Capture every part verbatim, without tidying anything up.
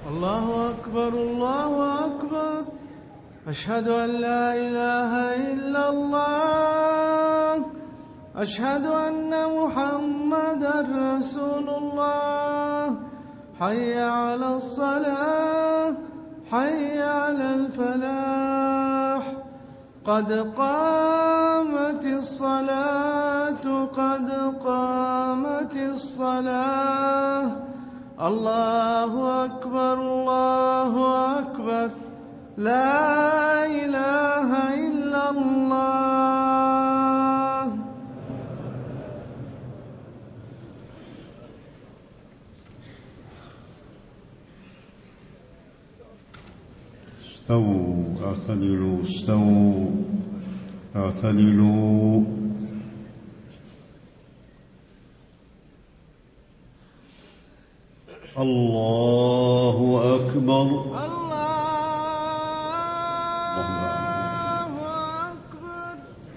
الله أكبر الله أكبر. أشهد أن لا إله إلا الله. أشهد أن محمدا رسول الله. حي على الصلاة حي على الفلاح. قد قامت الصلاة قد قامت الصلاة. الله أكبر الله أكبر. لا إله إلا الله. استووا اعتدلوا استووا اعتدلوا. الله أكبر الله أكبر.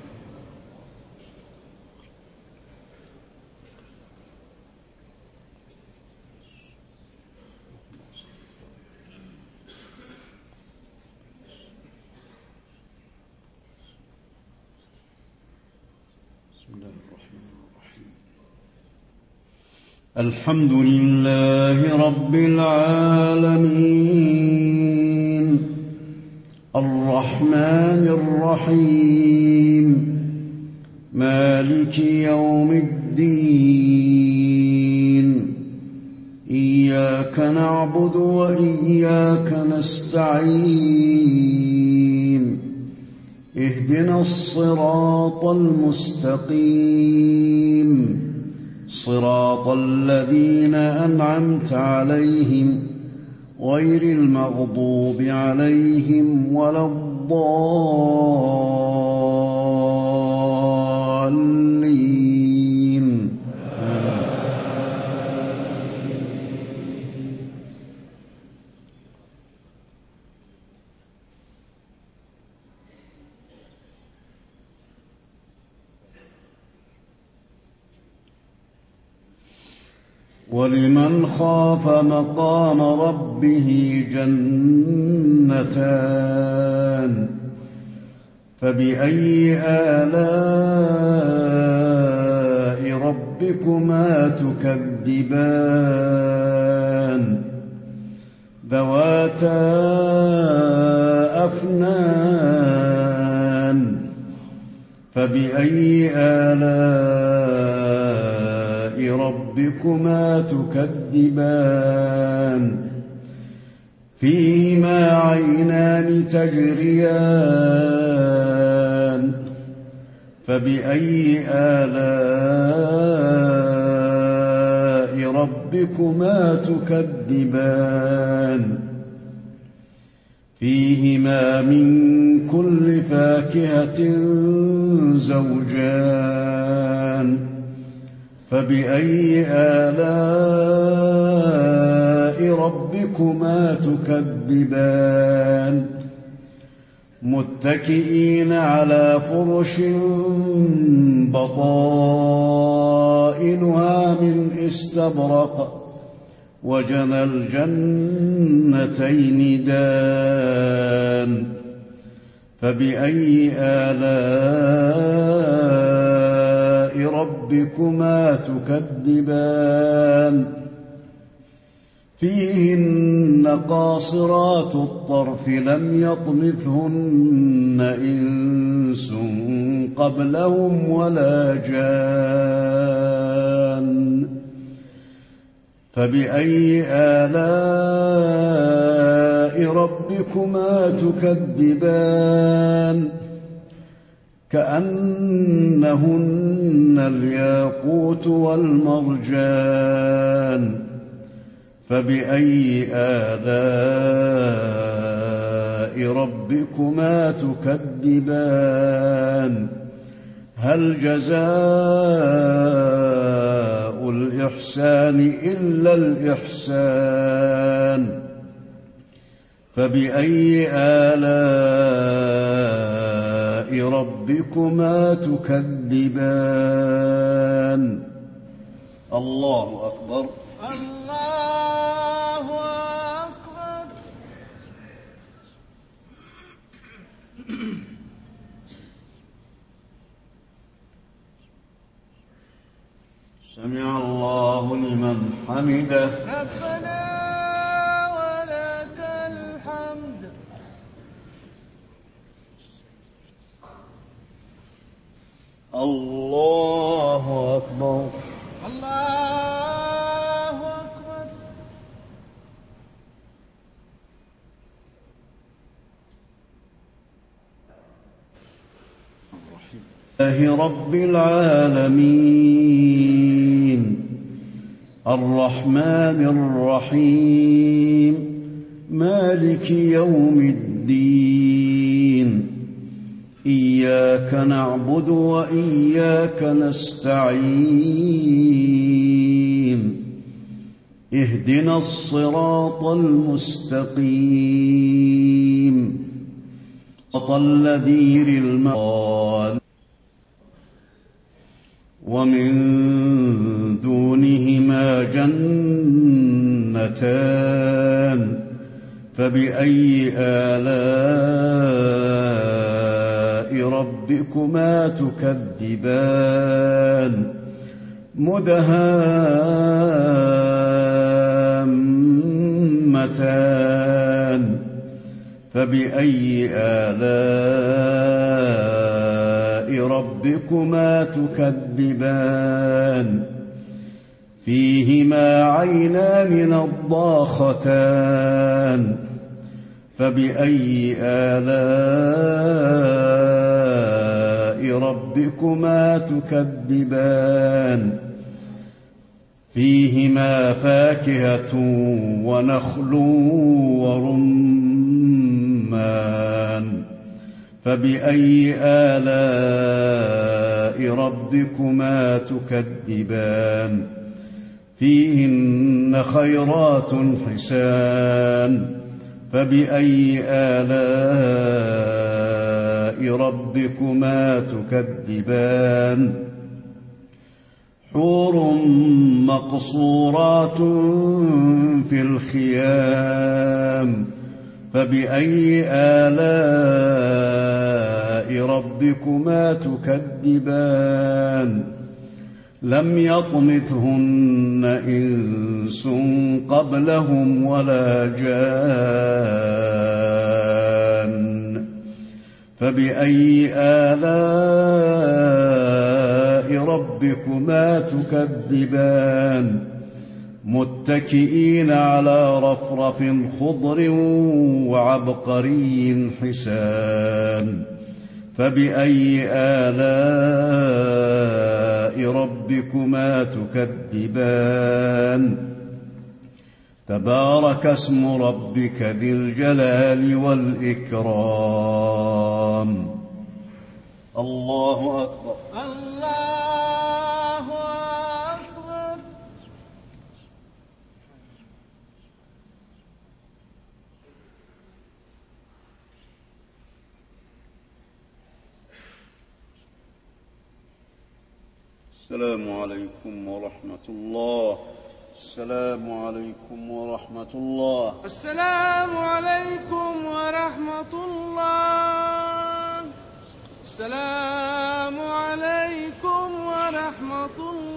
بسم الله الرحمن الرحيم. الحمد لله رب العالمين الرحمن الرحيم مالك يوم الدين. إياك نعبد وإياك نستعين. اهدنا الصراط المستقيم صراط الذين أنعمت عليهم غير المغضوب عليهم ولا الضالين. ولمن خاف مقام ربه جنتان فبأي آلاء ربكما تكذبان ذواتا أفنان فبأي آلاء ربكما تكذبان فيهما عينان تجريان فبأي آلاء ربكما تكذبان فيهما من كل فاكهة زوجان فبأي آلاء ربكما تكذبان متكئين على فرش بطائنها من استبرق وجنى الجنتين دان فبأي آلاء ربكما تكذبان فيهن قاصرات الطرف لم يطمثهن إنس قبلهم ولا جان فبأي آلاء ربكما تكذبان كأنهن الياقوت والمرجان فبأي آلاء ربكما تكذبان هل جزاء الإحسان إلا الإحسان فبأي آلاء ربكما تكذبان الله أكبر الله أكبر. سمع الله لمن حمده. ربنا ولك الحمد. الله أكبر. الله أكبر. لله رب العالمين الرحمن الرحيم مالك يوم الدين إياك نعبد وإياك نستعين اهدنا الصراط المستقيم صراط الذين المقال ومن دونهما جنتان فبأي آلاء ربكما تكذبان مدهامتان فبأي آلاء ربكما تكذبان فيهما عينان نضاختان فبأي آلاء ربكما تكذبان فيهما فاكهة ونخل ورمان فبأي آلاء ربكما تكذبان فيهن خيرات حسان فبأي آلاء ربكما تكذبان حور مقصورات في الخيام فبأي آلاء ربكما تكذبان لم يطمثهن إنس قبلهم ولا جان فبأي آلاء ربكما تكذبان متكئين على رفرف خضر وعبقري حسان فبأي آلاء ربكما تكذبان تبارك اسم ربك ذي الجلال والإكرام الله أكبر الله أكبر. السلام عليكم ورحمة الله. السلام عليكم ورحمة الله. السلام عليكم ورحمة الله. السلام عليكم ورحمة الله.